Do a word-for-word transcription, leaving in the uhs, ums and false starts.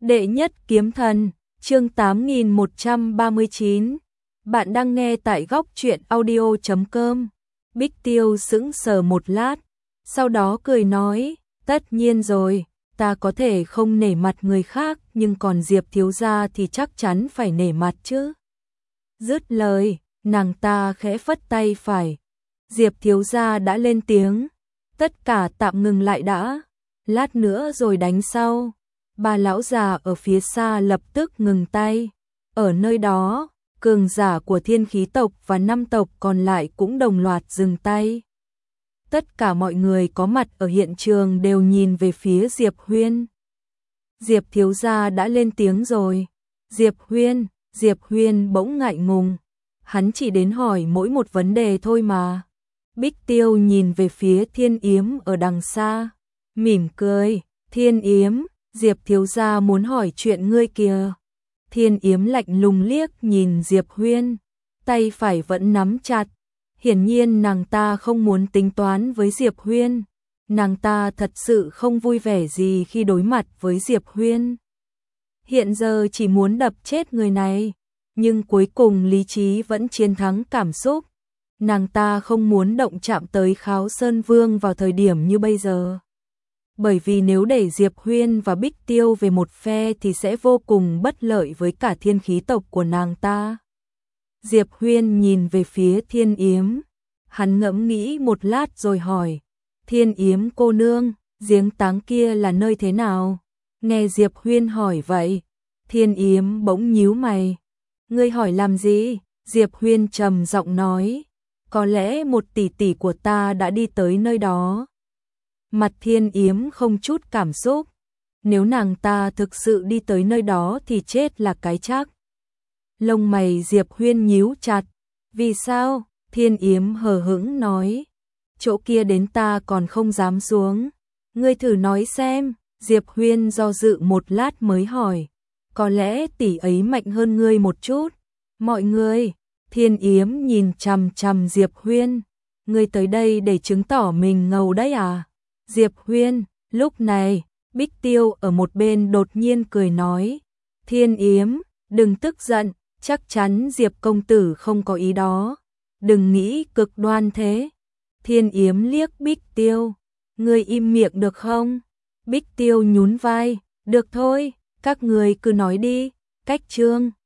Đệ nhất kiếm thần, chương tám nghìn một trăm ba mươi chín. Bạn đang nghe tại góc truyện audio chấm com. Bích Tiêu sững sờ một lát, sau đó cười nói, tất nhiên rồi, ta có thể không nể mặt người khác, nhưng còn Diệp thiếu gia thì chắc chắn phải nể mặt chứ. Dứt lời, nàng ta khẽ phất tay phải. Diệp thiếu gia đã lên tiếng, tất cả tạm ngừng lại đã, lát nữa rồi đánh sau. Ba lão già ở phía xa lập tức ngừng tay. Ở nơi đó, cường giả của Thiên Khí tộc và năm tộc còn lại cũng đồng loạt dừng tay. Tất cả mọi người có mặt ở hiện trường đều nhìn về phía Diệp Huyên. Diệp thiếu gia đã lên tiếng rồi. Diệp Huyên, Diệp Huyên bỗng ngại ngùng. Hắn chỉ đến hỏi mỗi một vấn đề thôi mà. Bích Tiêu nhìn về phía Thiên Yếm ở đằng xa, mỉm cười, Thiên Yếm, Diệp thiếu gia muốn hỏi chuyện ngươi kìa. Thiên Yếm lạnh lùng liếc nhìn Diệp Huyên, tay phải vẫn nắm chặt. Hiển nhiên nàng ta không muốn tính toán với Diệp Huyên. Nàng ta thật sự không vui vẻ gì khi đối mặt với Diệp Huyên. Hiện giờ chỉ muốn đập chết người này, nhưng cuối cùng lý trí vẫn chiến thắng cảm xúc. Nàng ta không muốn động chạm tới Kháo Sơn Vương vào thời điểm như bây giờ. Bởi vì nếu để Diệp Huyên và Bích Tiêu về một phe thì sẽ vô cùng bất lợi với cả Thiên Khí tộc của nàng ta. Diệp Huyên nhìn về phía Thiên Yếm. Hắn ngẫm nghĩ một lát rồi hỏi, Thiên Yếm cô nương, giếng táng kia là nơi thế nào? Nghe Diệp Huyên hỏi vậy, Thiên Yếm bỗng nhíu mày. Ngươi hỏi làm gì? Diệp Huyên trầm giọng nói, có lẽ một tỷ tỷ của ta đã đi tới nơi đó. Mặt Thiên Yếm không chút cảm xúc. Nếu nàng ta thực sự đi tới nơi đó thì chết là cái chắc. Lông mày Diệp Huyên nhíu chặt. Vì sao? Thiên Yếm hờ hững nói. Chỗ kia đến ta còn không dám xuống. Ngươi thử nói xem. Diệp Huyên do dự một lát mới hỏi. Có lẽ tỷ ấy mạnh hơn ngươi một chút. Mọi người. Thiên Yếm nhìn chằm chằm Diệp Huyên. Ngươi tới đây để chứng tỏ mình ngầu đấy à? Diệp Huyên, lúc này, Bích Tiêu ở một bên đột nhiên cười nói, Thiên Yếm, đừng tức giận, chắc chắn Diệp công tử không có ý đó, đừng nghĩ cực đoan thế. Thiên Yếm liếc Bích Tiêu, ngươi im miệng được không? Bích Tiêu nhún vai, được thôi, các người cứ nói đi. Cách chương